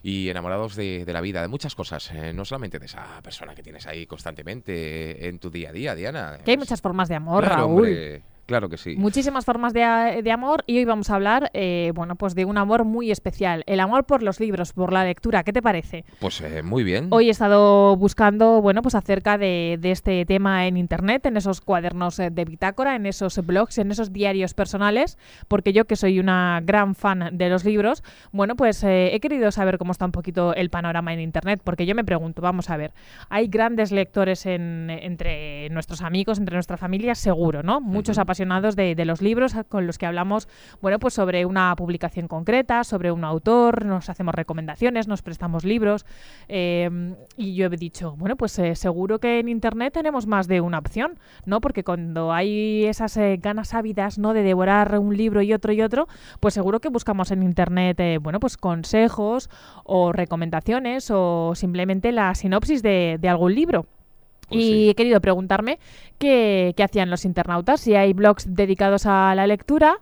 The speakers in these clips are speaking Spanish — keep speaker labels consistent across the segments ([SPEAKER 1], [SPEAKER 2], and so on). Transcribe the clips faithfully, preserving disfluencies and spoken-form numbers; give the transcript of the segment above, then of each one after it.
[SPEAKER 1] y enamorados de, de la vida, de muchas cosas, eh, no solamente de esa persona que tienes ahí constantemente en tu día a día, Diana.
[SPEAKER 2] Que hay muchas formas de amor,
[SPEAKER 1] claro,
[SPEAKER 2] Raúl.
[SPEAKER 1] Hombre, claro que sí.
[SPEAKER 2] Muchísimas formas de, de amor y hoy vamos a hablar, eh, bueno, pues de un amor muy especial, el amor por los libros, por la lectura. ¿Qué te parece?
[SPEAKER 1] Pues eh, muy bien.
[SPEAKER 2] Hoy he estado buscando, bueno, pues acerca de, de este tema en internet, en esos cuadernos de bitácora, en esos blogs, en esos diarios personales, porque yo que soy una gran fan de los libros, bueno, pues eh, he querido saber cómo está un poquito el panorama en internet, porque yo me pregunto, vamos a ver, hay grandes lectores en, entre nuestros amigos, entre nuestra familia, seguro, ¿no? Muchos uh-huh. apasionados De, de los libros con los que hablamos, bueno, pues sobre una publicación concreta, sobre un autor, nos hacemos recomendaciones, nos prestamos libros eh, y yo he dicho, bueno, pues eh, seguro que en internet tenemos más de una opción, ¿no? Porque cuando hay esas eh, ganas ávidas, ¿no?, de devorar un libro y otro y otro, pues seguro que buscamos en internet, eh, bueno, pues consejos o recomendaciones o simplemente la sinopsis de, de algún libro. Pues y sí. He querido preguntarme qué, qué hacían los internautas, si hay blogs dedicados a la lectura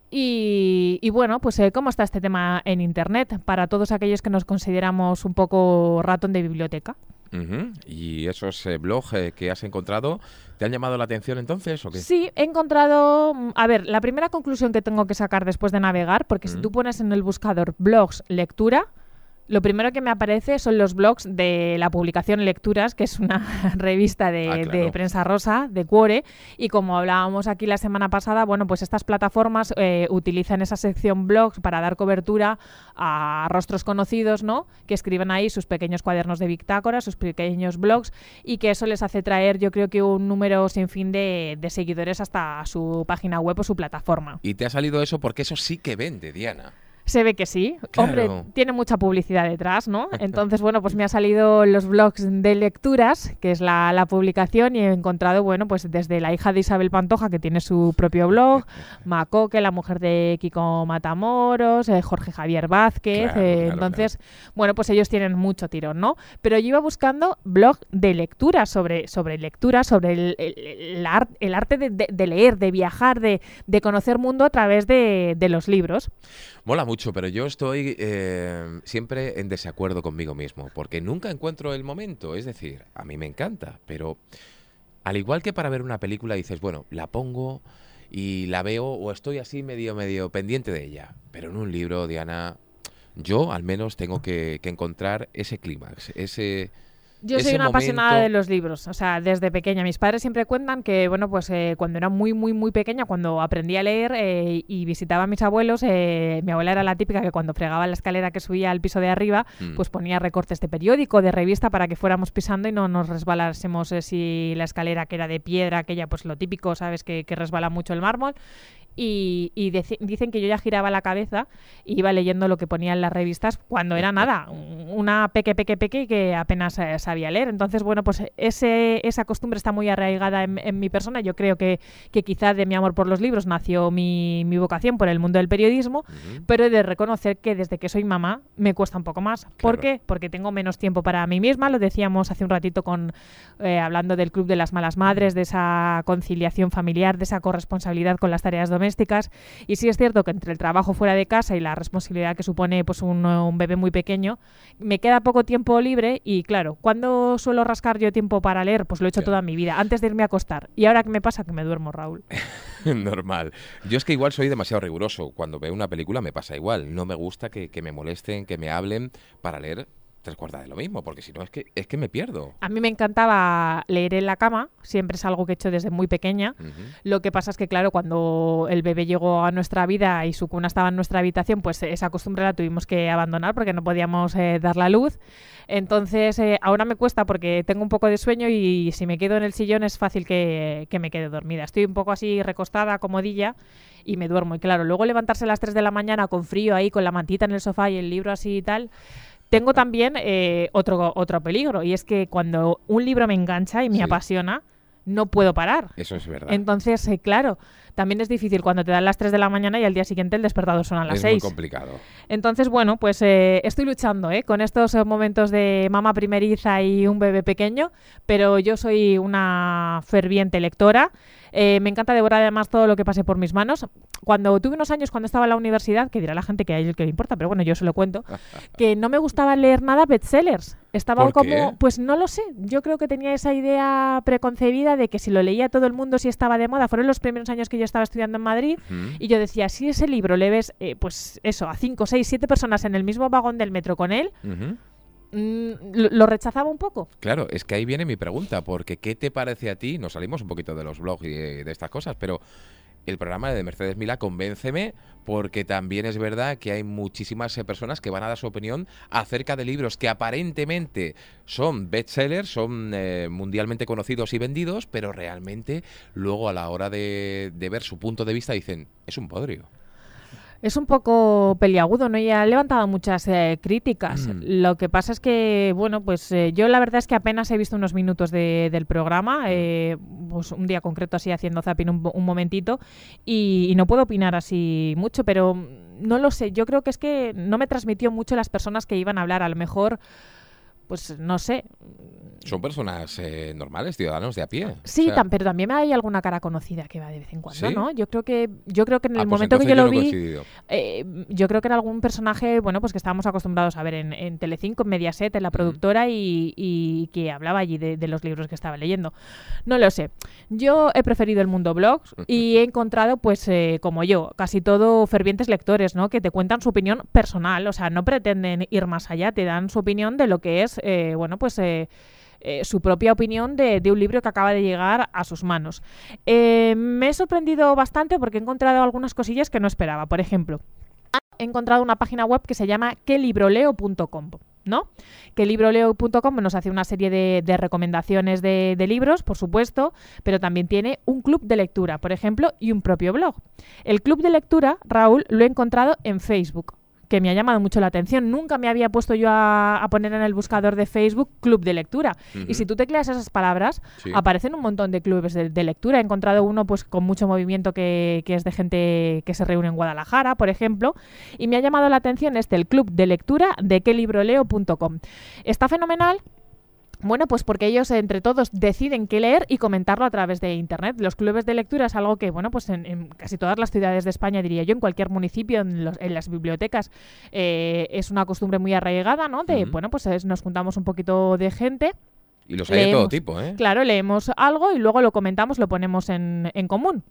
[SPEAKER 2] y, y bueno, pues eh, cómo está este tema en internet para todos aquellos que nos consideramos un poco ratón de biblioteca.
[SPEAKER 1] Uh-huh. ¿Y esos eh, blogs eh, que has encontrado te han llamado la atención entonces o qué?
[SPEAKER 2] Sí, he encontrado... A ver, la primera conclusión que tengo que sacar después de navegar, porque uh-huh. si tú pones en el buscador blogs lectura, lo primero que me aparece son los blogs de la publicación Lecturas, que es una revista de, ah, claro. de prensa rosa, de Cuore, y como hablábamos aquí la semana pasada, bueno, pues estas plataformas eh, utilizan esa sección blogs para dar cobertura a rostros conocidos, ¿no?, que escriben ahí sus pequeños cuadernos de bitácora, sus pequeños blogs, y que eso les hace traer, yo creo que un número sin fin de, de seguidores hasta su página web o su plataforma.
[SPEAKER 1] Y te ha salido eso porque eso sí que vende, Diana.
[SPEAKER 2] Se ve que sí.
[SPEAKER 1] Claro.
[SPEAKER 2] Hombre, tiene mucha publicidad detrás, ¿no? Entonces, bueno, pues me ha salido los blogs de Lecturas, que es la, la publicación, y he encontrado, bueno, pues desde la hija de Isabel Pantoja, que tiene su propio blog, Macoque, la mujer de Kiko Matamoros, eh, Jorge Javier Vázquez.
[SPEAKER 1] Claro,
[SPEAKER 2] eh,
[SPEAKER 1] claro,
[SPEAKER 2] entonces,
[SPEAKER 1] claro.
[SPEAKER 2] bueno, pues ellos tienen mucho tirón, ¿no? Pero yo iba buscando blog de lectura, sobre, sobre lectura, sobre el, el, el, art, el arte de, de, de leer, de viajar, de, de conocer mundo a través de, de los libros.
[SPEAKER 1] Mola mucho, pero yo estoy eh, siempre en desacuerdo conmigo mismo, porque nunca encuentro el momento. Es decir, a mí me encanta, pero al igual que para ver una película dices, bueno, la pongo y la veo o estoy así medio, medio pendiente de ella. Pero en un libro, Diana, yo al menos tengo que, que encontrar ese clímax, ese...
[SPEAKER 2] Yo soy
[SPEAKER 1] Ese
[SPEAKER 2] una
[SPEAKER 1] momento...
[SPEAKER 2] apasionada de los libros, o sea, desde pequeña. Mis padres siempre cuentan que, bueno, pues eh, cuando era muy, muy, muy pequeña, cuando aprendí a leer eh, y visitaba a mis abuelos, eh, mi abuela era la típica que cuando fregaba la escalera que subía al piso de arriba, mm. pues ponía recortes de periódico, de revista, para que fuéramos pisando y no nos resbalásemos eh, si la escalera que era de piedra, aquella, pues lo típico, ¿sabes?, que, que resbala mucho el mármol. Y, y dec- dicen que yo ya giraba la cabeza y iba leyendo lo que ponía en las revistas cuando era nada, una peque, peque, peque que apenas eh, sabía leer. Entonces, bueno, pues ese, esa costumbre está muy arraigada en, en mi persona. Yo creo que, que quizá de mi amor por los libros nació mi, mi vocación por el mundo del periodismo, uh-huh. pero he de reconocer que desde que soy mamá me cuesta un poco más.
[SPEAKER 1] Claro.
[SPEAKER 2] ¿Por qué? Porque tengo menos tiempo para mí misma. Lo decíamos hace un ratito con eh, hablando del Club de las Malas Madres, de esa conciliación familiar, de esa corresponsabilidad con las tareas domésticas. domésticas, y sí es cierto que entre el trabajo fuera de casa y la responsabilidad que supone pues un, un bebé muy pequeño, me queda poco tiempo libre y claro, ¿cuándo suelo rascar yo tiempo para leer? Pues lo he hecho claro. toda mi vida, antes de irme a acostar. ¿Y ahora qué me pasa? Que me duermo, Raúl.
[SPEAKER 1] Normal. Yo es que igual soy demasiado riguroso. Cuando veo una película me pasa igual. No me gusta que, que me molesten, que me hablen para leer tres cuartas de lo mismo, porque si no es que es que me pierdo.
[SPEAKER 2] A mí me encantaba leer en la cama, siempre es algo que he hecho desde muy pequeña. Uh-huh. Lo que pasa es que, claro, cuando el bebé llegó a nuestra vida y su cuna estaba en nuestra habitación, pues esa costumbre la tuvimos que abandonar porque no podíamos eh, dar la luz. Entonces, eh, ahora me cuesta porque tengo un poco de sueño y si me quedo en el sillón es fácil que, que me quede dormida. Estoy un poco así recostada, comodilla, y me duermo. Y claro, luego levantarse a las tres de la mañana con frío ahí, con la mantita en el sofá y el libro así y tal... Tengo también eh, otro, otro peligro, y es que cuando un libro me engancha y me sí. apasiona, no puedo parar.
[SPEAKER 1] Eso es verdad.
[SPEAKER 2] Entonces, eh, claro, también es difícil cuando te dan las tres de la mañana y al día siguiente el despertador suena a las seis.
[SPEAKER 1] Es muy complicado.
[SPEAKER 2] Entonces, bueno, pues eh, estoy luchando ¿eh? con estos eh, momentos de mamá primeriza y un bebé pequeño, pero yo soy una ferviente lectora. Eh, me encanta devorar además todo lo que pase por mis manos. Cuando tuve unos años, cuando estaba en la universidad, que dirá la gente que a ellos que le importa, pero bueno, yo se lo cuento, que no me gustaba leer nada bestsellers. Estaba
[SPEAKER 1] ¿Por
[SPEAKER 2] como,
[SPEAKER 1] qué?
[SPEAKER 2] pues no lo sé, yo creo que tenía esa idea preconcebida de que si lo leía todo el mundo, si estaba de moda. Fueron los primeros años que yo estaba estudiando en Madrid
[SPEAKER 1] ¿Mm?
[SPEAKER 2] y yo decía, si ese libro le ves, eh, pues eso, a cinco, seis, siete personas en el mismo vagón del metro con él,
[SPEAKER 1] Ujú.
[SPEAKER 2] mm, lo, lo rechazaba un poco.
[SPEAKER 1] Claro, es que ahí viene mi pregunta, porque ¿qué te parece a ti? Nos salimos un poquito de los blogs y de, de estas cosas, pero el programa de Mercedes Milá, Convénceme, porque también es verdad que hay muchísimas eh, personas que van a dar su opinión acerca de libros que aparentemente son bestsellers, son eh, mundialmente conocidos y vendidos, pero realmente luego a la hora de, de ver su punto de vista dicen, es un bodrio.
[SPEAKER 2] Es un poco peliagudo, ¿no? Y ha levantado muchas eh, críticas.
[SPEAKER 1] Mm.
[SPEAKER 2] Lo que pasa es que, bueno, pues eh, yo la verdad es que apenas he visto unos minutos de, del programa, eh, pues un día concreto así haciendo zapping un, un momentito, y, y no puedo opinar así mucho, pero no lo sé. Yo creo que es que no me transmitió mucho las personas que iban a hablar. A lo mejor, pues no sé.
[SPEAKER 1] Son personas eh, normales, ciudadanos de a pie.
[SPEAKER 2] Sí,
[SPEAKER 1] O sea,
[SPEAKER 2] tam- pero también hay alguna cara conocida que va de vez en cuando,
[SPEAKER 1] ¿sí?
[SPEAKER 2] ¿no? Yo creo que yo creo que en el
[SPEAKER 1] ah, pues
[SPEAKER 2] momento que
[SPEAKER 1] entonces
[SPEAKER 2] yo lo
[SPEAKER 1] no he
[SPEAKER 2] vi,
[SPEAKER 1] coincidido.
[SPEAKER 2] eh, yo creo que era algún personaje, bueno, pues que estábamos acostumbrados a ver en, en Telecinco, en Mediaset, en la productora, y, y que hablaba allí de, de los libros que estaba leyendo. No lo sé. Yo he preferido el mundo blogs y he encontrado, pues, eh, como yo, casi todo fervientes lectores, ¿no? Que te cuentan su opinión personal, o sea, no pretenden ir más allá, te dan su opinión de lo que es, eh, bueno, pues... Eh, Eh, su propia opinión de, de un libro que acaba de llegar a sus manos. Eh, me he sorprendido bastante porque he encontrado algunas cosillas que no esperaba. Por ejemplo, he encontrado una página web que se llama que libro leo punto com, ¿no? que libro leo punto com nos hace una serie de, de recomendaciones de, de libros, por supuesto, pero también tiene un club de lectura, por ejemplo, y un propio blog. El club de lectura, Raúl, lo he encontrado en Facebook, que me ha llamado mucho la atención. Nunca me había puesto yo a, a poner en el buscador de Facebook club de lectura.
[SPEAKER 1] Ujú.
[SPEAKER 2] Y si tú tecleas esas palabras,
[SPEAKER 1] Sí.
[SPEAKER 2] aparecen un montón de clubes de, de lectura. He encontrado uno pues con mucho movimiento que, que es de gente que se reúne en Guadalajara, por ejemplo. Y me ha llamado la atención este, el club de lectura de que libro leo punto com. Está fenomenal. Bueno, pues porque ellos entre todos deciden qué leer y comentarlo a través de Internet. Los clubes de lectura es algo que, bueno, pues en, en casi todas las ciudades de España, diría yo, en cualquier municipio, en, los, en las bibliotecas, eh, es una costumbre muy arraigada, ¿no? De,
[SPEAKER 1] Ujú.
[SPEAKER 2] bueno, pues es- nos juntamos un poquito de gente,
[SPEAKER 1] Y los hay de todo
[SPEAKER 2] leemos.
[SPEAKER 1] tipo, ¿eh?
[SPEAKER 2] claro, leemos algo y luego lo comentamos, lo ponemos en, en común.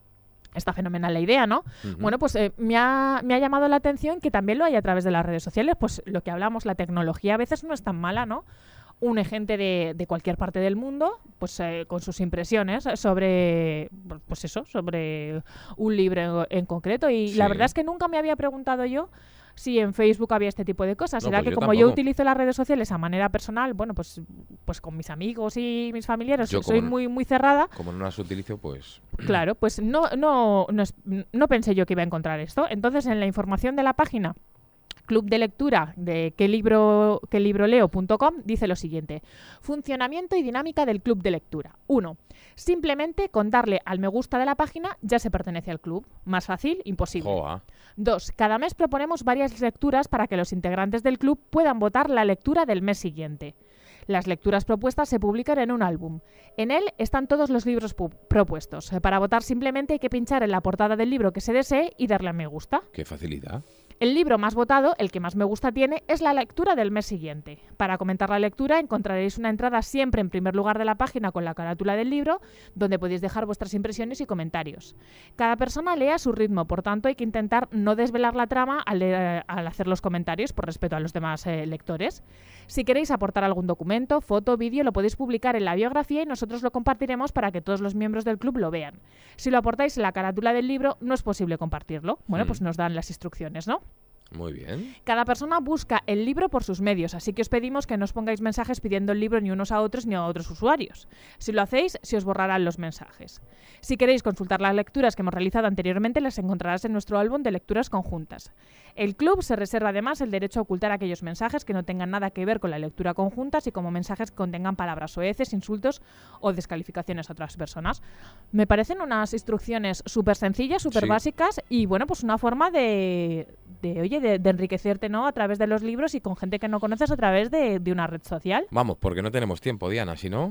[SPEAKER 2] Está fenomenal la idea, ¿no?
[SPEAKER 1] Ujú.
[SPEAKER 2] Bueno, pues eh, me, ha, me ha llamado la atención que también lo hay a través de las redes sociales. Pues lo que hablamos, la tecnología a veces no es tan mala, ¿no? Une gente de, de cualquier parte del mundo, pues eh, con sus impresiones sobre, pues eso, sobre un libro en, en concreto. Y
[SPEAKER 1] Sí.
[SPEAKER 2] la verdad es que nunca me había preguntado yo si en Facebook había este tipo de cosas.
[SPEAKER 1] No,
[SPEAKER 2] Será
[SPEAKER 1] pues
[SPEAKER 2] que
[SPEAKER 1] yo
[SPEAKER 2] como yo
[SPEAKER 1] tampoco.
[SPEAKER 2] utilizo las redes sociales a manera personal, bueno, pues, pues con mis amigos y mis familiares
[SPEAKER 1] Yo
[SPEAKER 2] soy
[SPEAKER 1] como no-
[SPEAKER 2] muy, muy cerrada.
[SPEAKER 1] Como no las utilizo, pues...
[SPEAKER 2] Claro, pues no, no, no, es- no pensé yo que iba a encontrar esto. Entonces, en la información de la página Club de Lectura de que libro, que libro leo punto com dice lo siguiente: funcionamiento y dinámica del Club de Lectura. uno. Simplemente con darle al me gusta de la página ya se pertenece al club. Más fácil, imposible.
[SPEAKER 1] Joa.
[SPEAKER 2] dos. Cada mes proponemos varias lecturas para que los integrantes del club puedan votar la lectura del mes siguiente. Las lecturas propuestas se publican en un álbum. En él están todos los libros pu- propuestos. Eh, Para votar simplemente hay que pinchar en la portada del libro que se desee y darle a me gusta.
[SPEAKER 1] Qué facilidad.
[SPEAKER 2] El libro más votado, el que más me gusta tiene, es la lectura del mes siguiente. Para comentar la lectura encontraréis una entrada siempre en primer lugar de la página con la carátula del libro, donde podéis dejar vuestras impresiones y comentarios. Cada persona lee a su ritmo, por tanto hay que intentar no desvelar la trama al, leer- al hacer los comentarios por respeto a los demás eh, lectores. Si queréis aportar algún documento, foto, vídeo, lo podéis publicar en la biografía y nosotros lo compartiremos para que todos los miembros del club lo vean. Si lo aportáis en la carátula del libro, no es posible compartirlo. Bueno,
[SPEAKER 1] Mm.
[SPEAKER 2] pues nos dan las instrucciones, ¿no?
[SPEAKER 1] Muy bien.
[SPEAKER 2] Cada persona busca el libro por sus medios, así que os pedimos que no os pongáis mensajes pidiendo el libro ni unos a otros ni a otros usuarios. Si lo hacéis, se os borrarán los mensajes. Si queréis consultar las lecturas que hemos realizado anteriormente, las encontrarás en nuestro álbum de lecturas conjuntas. El club se reserva además el derecho a ocultar aquellos mensajes que no tengan nada que ver con la lectura conjunta, así como mensajes que contengan palabras soeces, insultos o descalificaciones a otras personas. Me parecen unas instrucciones súper sencillas, súper
[SPEAKER 1] Sí.
[SPEAKER 2] básicas y, bueno, pues una forma de, de oye, de, de enriquecerte, ¿no? A través de los libros y con gente que no conoces a través de, de una red social.
[SPEAKER 1] Vamos, porque no tenemos tiempo, Diana, si no...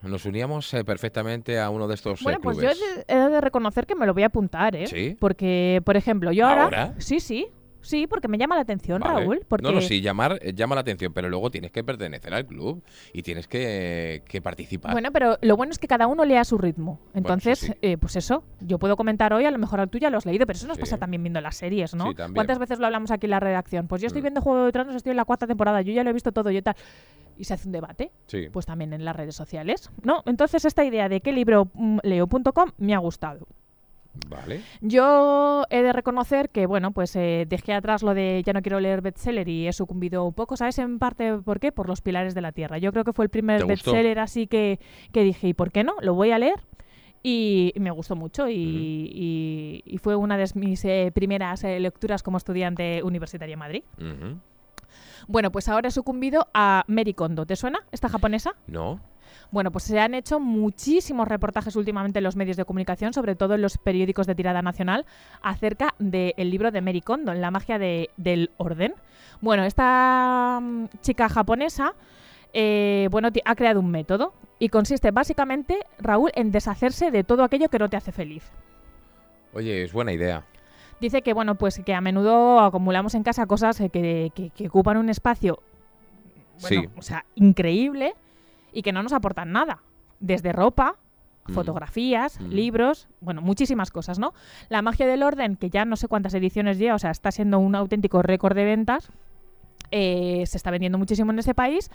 [SPEAKER 1] nos uníamos eh, perfectamente a uno de estos
[SPEAKER 2] Bueno,
[SPEAKER 1] eh,
[SPEAKER 2] pues
[SPEAKER 1] clubes.
[SPEAKER 2] yo he de, he de reconocer que me lo voy a apuntar, ¿eh?
[SPEAKER 1] ¿Sí?
[SPEAKER 2] Porque, por ejemplo, yo ahora...
[SPEAKER 1] ¿Ahora?
[SPEAKER 2] Sí, sí. Sí, porque me llama la atención,
[SPEAKER 1] Vale.
[SPEAKER 2] Raúl. Porque...
[SPEAKER 1] No, no, sí, llamar, eh, llama la atención, pero luego tienes que pertenecer al club y tienes que, que participar.
[SPEAKER 2] Bueno, pero lo bueno es que cada uno lea a su ritmo. Entonces,
[SPEAKER 1] sí, sí.
[SPEAKER 2] eh, pues eso, yo puedo comentar hoy, a lo mejor tú ya lo has leído, pero eso nos
[SPEAKER 1] Sí.
[SPEAKER 2] pasa también viendo las series, ¿no?
[SPEAKER 1] Sí, también.
[SPEAKER 2] ¿Cuántas veces lo hablamos aquí en la redacción? Pues yo estoy
[SPEAKER 1] Mm.
[SPEAKER 2] viendo Juego de Tronos, estoy en la cuarta temporada, yo ya lo he visto todo, yo tal. Y se hace un debate,
[SPEAKER 1] Sí.
[SPEAKER 2] pues también en las redes sociales, ¿no? Entonces, esta idea de qué libro mm, leo punto com me ha gustado.
[SPEAKER 1] Vale.
[SPEAKER 2] Yo he de reconocer que, bueno, pues eh, dejé atrás lo de ya no quiero leer bestseller y he sucumbido un poco, ¿sabes? En parte, ¿por qué? Por Los Pilares de la Tierra. Yo creo que fue el primer
[SPEAKER 1] ¿Te gustó?
[SPEAKER 2] bestseller así que, que dije, ¿y por qué no? Lo voy a leer. Y me gustó mucho y, y- y fue una de mis eh, primeras eh, lecturas como estudiante universitaria en Madrid.
[SPEAKER 1] Ujú.
[SPEAKER 2] Bueno, pues ahora he sucumbido a Mary Kondo. ¿Te suena esta japonesa?
[SPEAKER 1] No.
[SPEAKER 2] Bueno, pues se han hecho muchísimos reportajes últimamente en los medios de comunicación, sobre todo en los periódicos de tirada nacional, acerca del libro de Mary Kondo, La magia de- del orden. Bueno, esta mm, chica japonesa eh, bueno, ti- ha creado un método y consiste básicamente, Raúl, en deshacerse de todo aquello que no te hace feliz.
[SPEAKER 1] Oye, es buena idea.
[SPEAKER 2] Dice que, bueno, pues que a menudo acumulamos en casa cosas eh, que, que- que ocupan un espacio, bueno,
[SPEAKER 1] Sí.
[SPEAKER 2] o sea, increíble y que no nos aportan nada. Desde ropa,
[SPEAKER 1] Mm.
[SPEAKER 2] fotografías,
[SPEAKER 1] Mm.
[SPEAKER 2] libros, bueno, muchísimas cosas, ¿no? La magia del orden, que ya no sé cuántas ediciones lleva, o sea, está siendo un auténtico récord de ventas. eh, se está vendiendo muchísimo en este país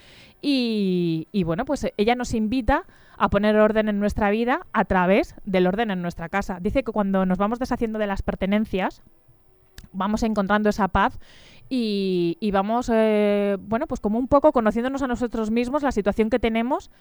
[SPEAKER 2] y, y, bueno, pues eh, ella nos invita a poner orden en nuestra vida a través del orden en nuestra casa. Dice que cuando nos vamos deshaciendo de las pertenencias, vamos encontrando esa paz y, y vamos, eh, bueno, pues como un poco conociéndonos a nosotros mismos, la situación que tenemos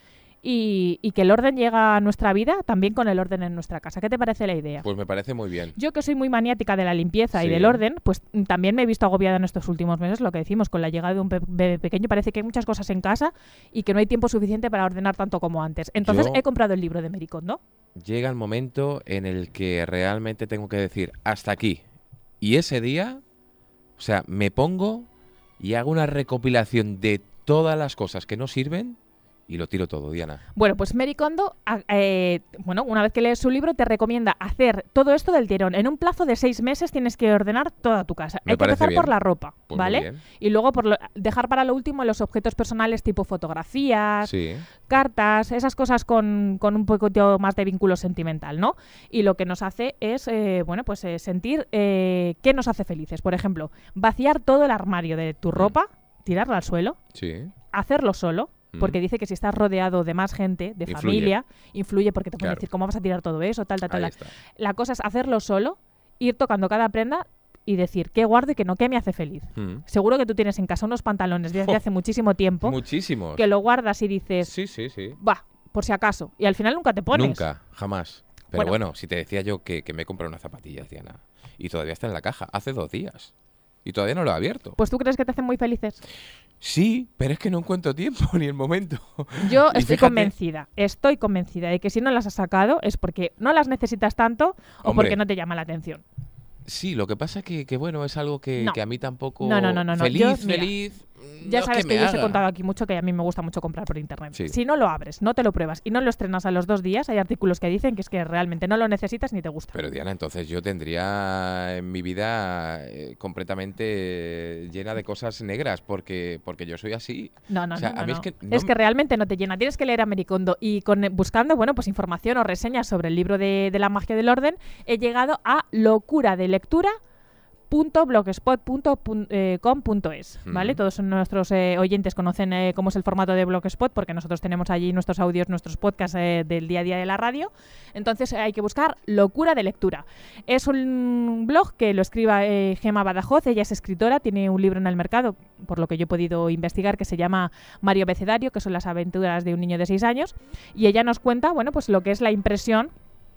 [SPEAKER 2] y, y que el orden llega a nuestra vida también con el orden en nuestra casa. ¿Qué te parece la idea?
[SPEAKER 1] Pues me parece muy bien.
[SPEAKER 2] Yo que soy muy maniática de la limpieza y
[SPEAKER 1] Sí.
[SPEAKER 2] del orden, pues mm, también me he visto agobiada en estos últimos meses, lo que decimos, con la llegada de un pe- bebé pequeño, parece que hay muchas cosas en casa y que no hay tiempo suficiente para ordenar tanto como antes. Entonces
[SPEAKER 1] Yo-
[SPEAKER 2] he comprado el libro de Mary Kondo.
[SPEAKER 1] Llega el momento en el que realmente tengo que decir hasta aquí. Y ese día, o sea, me pongo y hago una recopilación de todas las cosas que no sirven y lo tiro todo, Diana.
[SPEAKER 2] Bueno, pues Mary Kondo, a- eh, bueno, una vez que lees su libro, te recomienda hacer todo esto del tirón. En un plazo de seis meses tienes que ordenar toda tu casa.
[SPEAKER 1] Me
[SPEAKER 2] Hay que
[SPEAKER 1] parece
[SPEAKER 2] empezar
[SPEAKER 1] bien.
[SPEAKER 2] por la ropa,
[SPEAKER 1] Pues muy
[SPEAKER 2] ¿vale?
[SPEAKER 1] bien.
[SPEAKER 2] Y luego por lo- dejar para lo último los objetos personales tipo fotografías,
[SPEAKER 1] Sí.
[SPEAKER 2] cartas, esas cosas con, con un poquito más de vínculo sentimental, ¿no? Y lo que nos hace es, eh, bueno, pues eh, sentir eh, qué nos hace felices. Por ejemplo, vaciar todo el armario de tu ropa, tirarla al suelo,
[SPEAKER 1] Sí.
[SPEAKER 2] hacerlo solo, porque
[SPEAKER 1] Mm.
[SPEAKER 2] dice que si estás rodeado de más gente, de
[SPEAKER 1] Influye.
[SPEAKER 2] familia, influye porque te pueden
[SPEAKER 1] Claro.
[SPEAKER 2] decir cómo vas a tirar todo eso, tal, tal, tal.
[SPEAKER 1] Ahí
[SPEAKER 2] tal.
[SPEAKER 1] está.
[SPEAKER 2] La cosa es hacerlo solo, ir tocando cada prenda y decir qué guardo y qué no, qué me hace feliz.
[SPEAKER 1] Mm.
[SPEAKER 2] Seguro que tú tienes en casa unos pantalones desde
[SPEAKER 1] Jo.
[SPEAKER 2] hace muchísimo tiempo
[SPEAKER 1] Muchísimos.
[SPEAKER 2] que lo guardas y dices,
[SPEAKER 1] Sí, sí, sí.
[SPEAKER 2] va, por si acaso. Y al final nunca te pones.
[SPEAKER 1] Nunca, jamás. Pero
[SPEAKER 2] Bueno.
[SPEAKER 1] bueno, si te decía yo que, que me he comprado unas zapatillas, Diana, y todavía está en la caja, hace dos días. Y todavía no lo he abierto.
[SPEAKER 2] Pues tú crees que te hacen muy felices.
[SPEAKER 1] Sí, pero es que no encuentro tiempo ni el momento.
[SPEAKER 2] Yo
[SPEAKER 1] Y
[SPEAKER 2] estoy
[SPEAKER 1] fíjate-
[SPEAKER 2] convencida, estoy convencida de que si no las has sacado es porque no las necesitas tanto o
[SPEAKER 1] Hombre.
[SPEAKER 2] porque no te llama la atención.
[SPEAKER 1] Sí, lo que pasa que, que bueno, es algo que,
[SPEAKER 2] No.
[SPEAKER 1] que a mí tampoco...
[SPEAKER 2] No, no, no, no, no.
[SPEAKER 1] Feliz,
[SPEAKER 2] Yo, mira,
[SPEAKER 1] feliz... mm,
[SPEAKER 2] Ya
[SPEAKER 1] no es
[SPEAKER 2] sabes que,
[SPEAKER 1] me
[SPEAKER 2] yo os he
[SPEAKER 1] haga.
[SPEAKER 2] contado aquí mucho que a mí me gusta mucho comprar por internet.
[SPEAKER 1] Sí.
[SPEAKER 2] Si no lo abres, no te lo pruebas y no lo estrenas a los dos días, hay artículos que dicen que es que realmente no lo necesitas ni te gusta.
[SPEAKER 1] Pero Diana, entonces yo tendría en mi vida eh, completamente eh, llena de cosas negras, porque, porque yo soy así.
[SPEAKER 2] No, no,
[SPEAKER 1] O sea,
[SPEAKER 2] no,
[SPEAKER 1] a mí
[SPEAKER 2] no,
[SPEAKER 1] es que
[SPEAKER 2] no.
[SPEAKER 1] no
[SPEAKER 2] Es que
[SPEAKER 1] me-
[SPEAKER 2] realmente no te llena. Tienes que leer a Mary Kondo y con, buscando, bueno, pues información o reseñas sobre el libro de, de la magia del orden, he llegado a locura de lectura punto blogspot punto com punto es, ¿vale?
[SPEAKER 1] Ujú.
[SPEAKER 2] Todos nuestros eh, oyentes conocen eh, cómo es el formato de Blogspot porque nosotros tenemos allí nuestros audios, nuestros podcasts eh, del día a día de la radio. Entonces eh, hay que buscar Locura de Lectura. Es un blog que lo escriba eh, Gema Badajoz, ella es escritora, tiene un libro en el mercado, por lo que yo he podido investigar, que se llama Mario Becedario, que son las aventuras de un niño de seis años, y ella nos cuenta, bueno, pues lo que es la impresión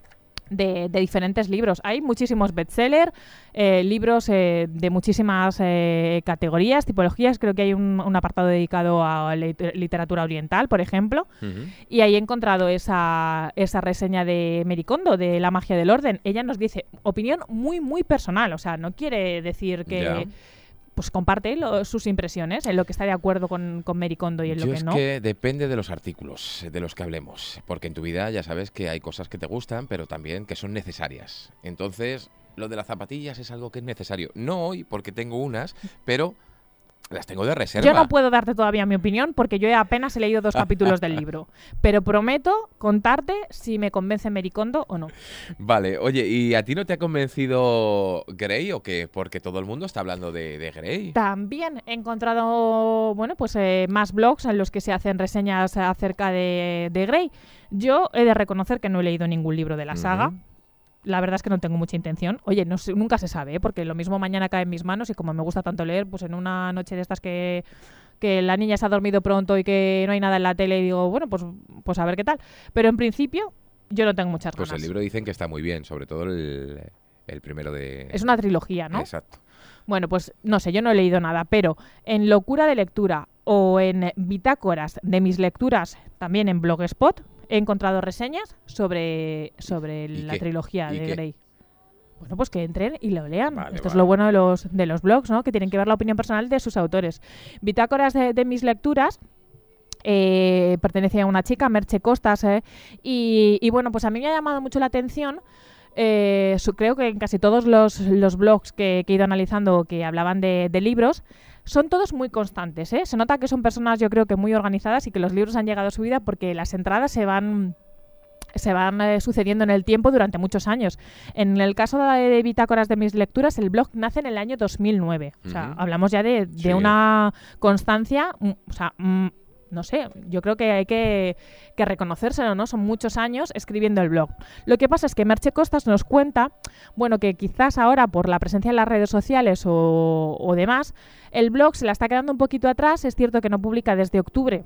[SPEAKER 2] De, de diferentes libros. Hay muchísimos bestsellers, eh, libros eh, de muchísimas eh, categorías, tipologías. Creo que hay un, un apartado dedicado a lit- literatura oriental, por ejemplo.
[SPEAKER 1] Ujú.
[SPEAKER 2] Y ahí he encontrado esa, esa reseña de Mary Kondo, de La magia del orden. Ella nos dice, opinión muy, muy personal. O sea, no quiere decir que...
[SPEAKER 1] Ya.
[SPEAKER 2] pues comparte lo, sus impresiones, en lo que está de acuerdo con, con Marie Kondo y en
[SPEAKER 1] Yo
[SPEAKER 2] lo que
[SPEAKER 1] es
[SPEAKER 2] no.
[SPEAKER 1] que depende de los artículos de los que hablemos, porque en tu vida ya sabes que hay cosas que te gustan, pero también que son necesarias. Entonces, lo de las zapatillas es algo que es necesario. No hoy, porque tengo unas, pero las tengo de reserva.
[SPEAKER 2] Yo no puedo darte todavía mi opinión porque yo apenas he leído dos capítulos del libro, pero prometo contarte si me convence Marie Kondo o no.
[SPEAKER 1] Vale, oye, ¿y a ti no te ha convencido Grey o qué? Porque todo el mundo está hablando de, de Grey.
[SPEAKER 2] También he encontrado, bueno, pues eh, más blogs en los que se hacen reseñas acerca de, de Grey. Yo he de reconocer que no he leído ningún libro de la saga.
[SPEAKER 1] Uh-huh.
[SPEAKER 2] La verdad es que no tengo mucha intención. Oye, no sé, nunca se sabe, ¿eh? Porque lo mismo mañana cae en mis manos y como me gusta tanto leer, pues en una noche de estas que, que la niña se ha dormido pronto y que no hay nada en la tele, digo, bueno, pues, pues a ver qué tal. Pero en principio yo no tengo muchas
[SPEAKER 1] Pues
[SPEAKER 2] ganas.
[SPEAKER 1] el libro dicen que está muy bien, sobre todo el, el primero de...
[SPEAKER 2] Es una trilogía, ¿no?
[SPEAKER 1] Exacto.
[SPEAKER 2] Bueno, pues no sé, yo no he leído nada, pero en Locura de Lectura o en Bitácoras de mis lecturas, también en Blogspot, he encontrado reseñas sobre, sobre la
[SPEAKER 1] qué?
[SPEAKER 2] trilogía
[SPEAKER 1] ¿Y
[SPEAKER 2] de
[SPEAKER 1] qué?
[SPEAKER 2] Grey. Bueno, pues que entren y lo lean.
[SPEAKER 1] Vale,
[SPEAKER 2] Esto es
[SPEAKER 1] vale.
[SPEAKER 2] lo bueno de los, de los blogs, ¿no? Que tienen que ver la opinión personal de sus autores. Bitácoras de, de mis lecturas eh, pertenece a una chica, Merche Costas, eh, y, y bueno, pues a mí me ha llamado mucho la atención. Eh, su, creo que en casi todos los, los blogs que, que he ido analizando que hablaban de, de libros, son todos muy constantes, ¿eh? Se nota que son personas, yo creo que muy organizadas y que los libros han llegado a su vida porque las entradas se van... se van eh, sucediendo en el tiempo durante muchos años. En el caso de, de Bitácoras de mis lecturas, el blog nace en el año dos mil nueve. O sea,
[SPEAKER 1] Ujú.
[SPEAKER 2] hablamos ya de, de
[SPEAKER 1] Sí.
[SPEAKER 2] una constancia, mm, o sea, mm, no sé, yo creo que hay que, que reconocérselo, ¿no? Son muchos años escribiendo el blog. Lo que pasa es que Merche Costas nos cuenta, bueno, que quizás ahora por la presencia en las redes sociales o, o demás, el blog se la está quedando un poquito atrás. Es cierto que no publica desde octubre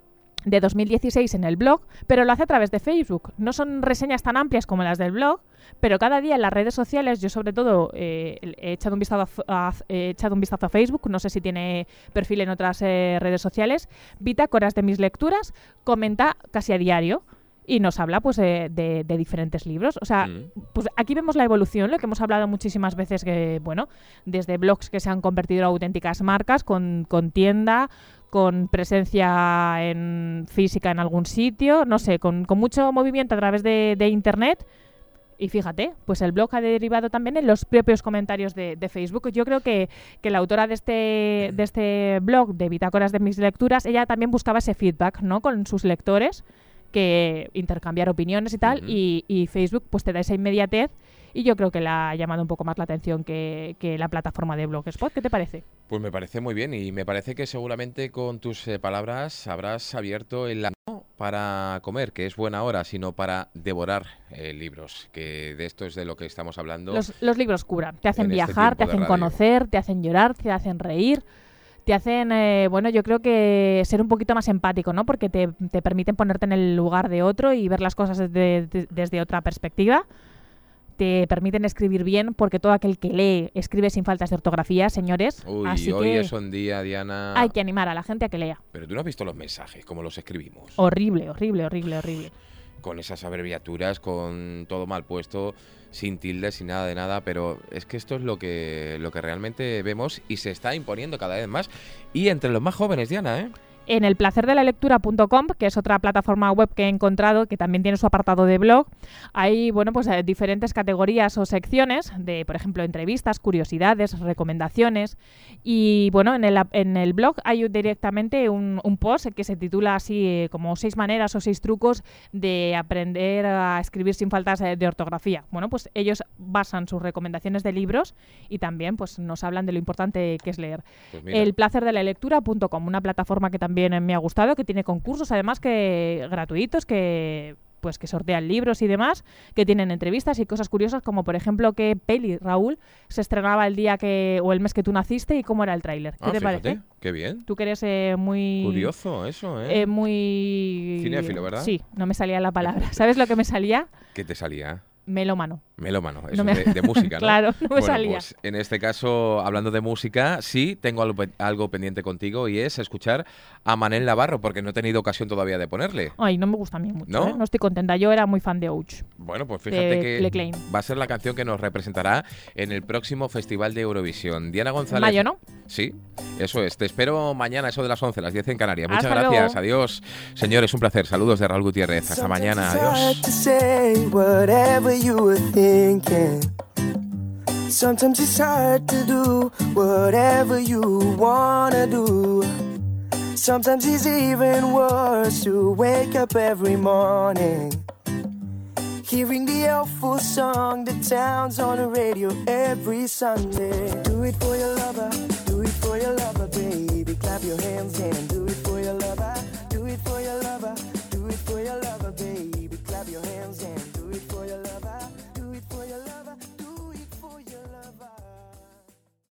[SPEAKER 2] de dos mil dieciséis en el blog, pero lo hace a través de Facebook. No son reseñas tan amplias como las del blog, pero cada día en las redes sociales, yo sobre todo eh, he, echado un vistazo a, a, he echado un vistazo a Facebook, no sé si tiene perfil en otras eh, redes sociales, Bitácoras de mis lecturas comenta casi a diario y nos habla pues de, de, de diferentes libros. O sea,
[SPEAKER 1] Mm.
[SPEAKER 2] pues aquí vemos la evolución, lo que hemos hablado muchísimas veces, que bueno, desde blogs que se han convertido en auténticas marcas, con, con tienda, con presencia en física en algún sitio, no sé, con, con mucho movimiento a través de, de Internet. Y fíjate, pues el blog ha derivado también en los propios comentarios de, de Facebook. Yo creo que, que la autora de este, de este blog, de Bitácoras de mis lecturas, ella también buscaba ese feedback, ¿no?, con sus lectores, que intercambiar opiniones y tal,
[SPEAKER 1] Ujú.
[SPEAKER 2] y, y Facebook pues te da esa inmediatez, y yo creo que le ha llamado un poco más la atención que, que la plataforma de Blogspot. ¿Qué te parece?
[SPEAKER 1] Pues me parece muy bien y me parece que seguramente con tus eh, palabras habrás abierto el la- no para comer, que es buena hora, sino para devorar eh, libros, que de esto es de lo que estamos hablando.
[SPEAKER 2] Los, los libros curan, te hacen
[SPEAKER 1] en este
[SPEAKER 2] viajar, te
[SPEAKER 1] tiempo de
[SPEAKER 2] hacen
[SPEAKER 1] radio.
[SPEAKER 2] conocer, te hacen llorar, te hacen reír, te hacen, eh, bueno, yo creo que ser un poquito más empático, ¿no? Porque te, te permiten ponerte en el lugar de otro y ver las cosas desde, de- desde otra perspectiva. Te permiten escribir bien, porque todo aquel que lee escribe sin faltas de ortografía, señores.
[SPEAKER 1] Uy,
[SPEAKER 2] Así
[SPEAKER 1] hoy
[SPEAKER 2] que
[SPEAKER 1] es un día, Diana.
[SPEAKER 2] hay que animar a la gente a que lea.
[SPEAKER 1] Pero tú no has visto los mensajes, cómo los escribimos.
[SPEAKER 2] Horrible, horrible, horrible, horrible.
[SPEAKER 1] Con esas abreviaturas, con todo mal puesto, sin tildes, sin nada de nada, pero es que esto es lo que, lo que realmente vemos y se está imponiendo cada vez más. Y entre los más jóvenes, Diana, ¿eh?
[SPEAKER 2] En el placer de la lectura punto com, que es otra plataforma web que he encontrado, que también tiene su apartado de blog, hay, bueno, pues eh, diferentes categorías o secciones de, por ejemplo, entrevistas, curiosidades, recomendaciones. Y bueno, en el, ap- en el blog hay directamente un, un post que se titula así eh, como seis maneras o seis trucos de aprender a escribir sin faltas eh, de ortografía. Bueno, pues ellos basan sus recomendaciones de libros y también pues nos hablan de lo importante que es leer.
[SPEAKER 1] Pues mira,
[SPEAKER 2] El placer de la lectura punto com, una plataforma que también me ha gustado, que tiene concursos además que gratuitos, que pues que sortean libros y demás, que tienen entrevistas y cosas curiosas, como por ejemplo qué peli, Raúl, se estrenaba el día que o el mes que tú naciste y cómo era el tráiler. ¿Qué
[SPEAKER 1] ah,
[SPEAKER 2] te
[SPEAKER 1] fíjate,
[SPEAKER 2] parece?
[SPEAKER 1] qué bien.
[SPEAKER 2] Tú que eres eh, muy...
[SPEAKER 1] Curioso eso, ¿eh?
[SPEAKER 2] eh, muy...
[SPEAKER 1] Cinéfilo, ¿verdad?
[SPEAKER 2] Sí, no me salía la palabra. ¿Sabes lo que me salía?
[SPEAKER 1] ¿Qué te salía?
[SPEAKER 2] Melómano.
[SPEAKER 1] Melómano, eso
[SPEAKER 2] No me-
[SPEAKER 1] de, de música, ¿no?
[SPEAKER 2] Claro, no me
[SPEAKER 1] Bueno,
[SPEAKER 2] salía.
[SPEAKER 1] pues en este caso, hablando de música, sí tengo algo, pe- algo pendiente contigo y es escuchar a Manel Navarro, porque no he tenido ocasión todavía de ponerle.
[SPEAKER 2] Ay, no me gusta a mí mucho,
[SPEAKER 1] ¿No?
[SPEAKER 2] ¿eh? No estoy contenta. Yo era muy fan de Ouch.
[SPEAKER 1] Bueno, pues fíjate
[SPEAKER 2] De
[SPEAKER 1] que
[SPEAKER 2] Leclain.
[SPEAKER 1] va a ser la canción que nos representará en el próximo Festival de Eurovisión. Diana
[SPEAKER 2] En
[SPEAKER 1] González.
[SPEAKER 2] mayo, ¿no?
[SPEAKER 1] Sí, eso es. Te espero mañana, eso de las once, las diez en Canarias. Muchas
[SPEAKER 2] Hasta
[SPEAKER 1] gracias.
[SPEAKER 2] luego.
[SPEAKER 1] Adiós. Señores, un placer. Saludos de Raúl Gutiérrez. Hasta mañana. Adiós.
[SPEAKER 3] To say whatever you were thinking. Sometimes it's hard to do whatever you wanna do. Sometimes it's even worse to wake up every morning hearing the awful song that sounds on the radio every Sunday.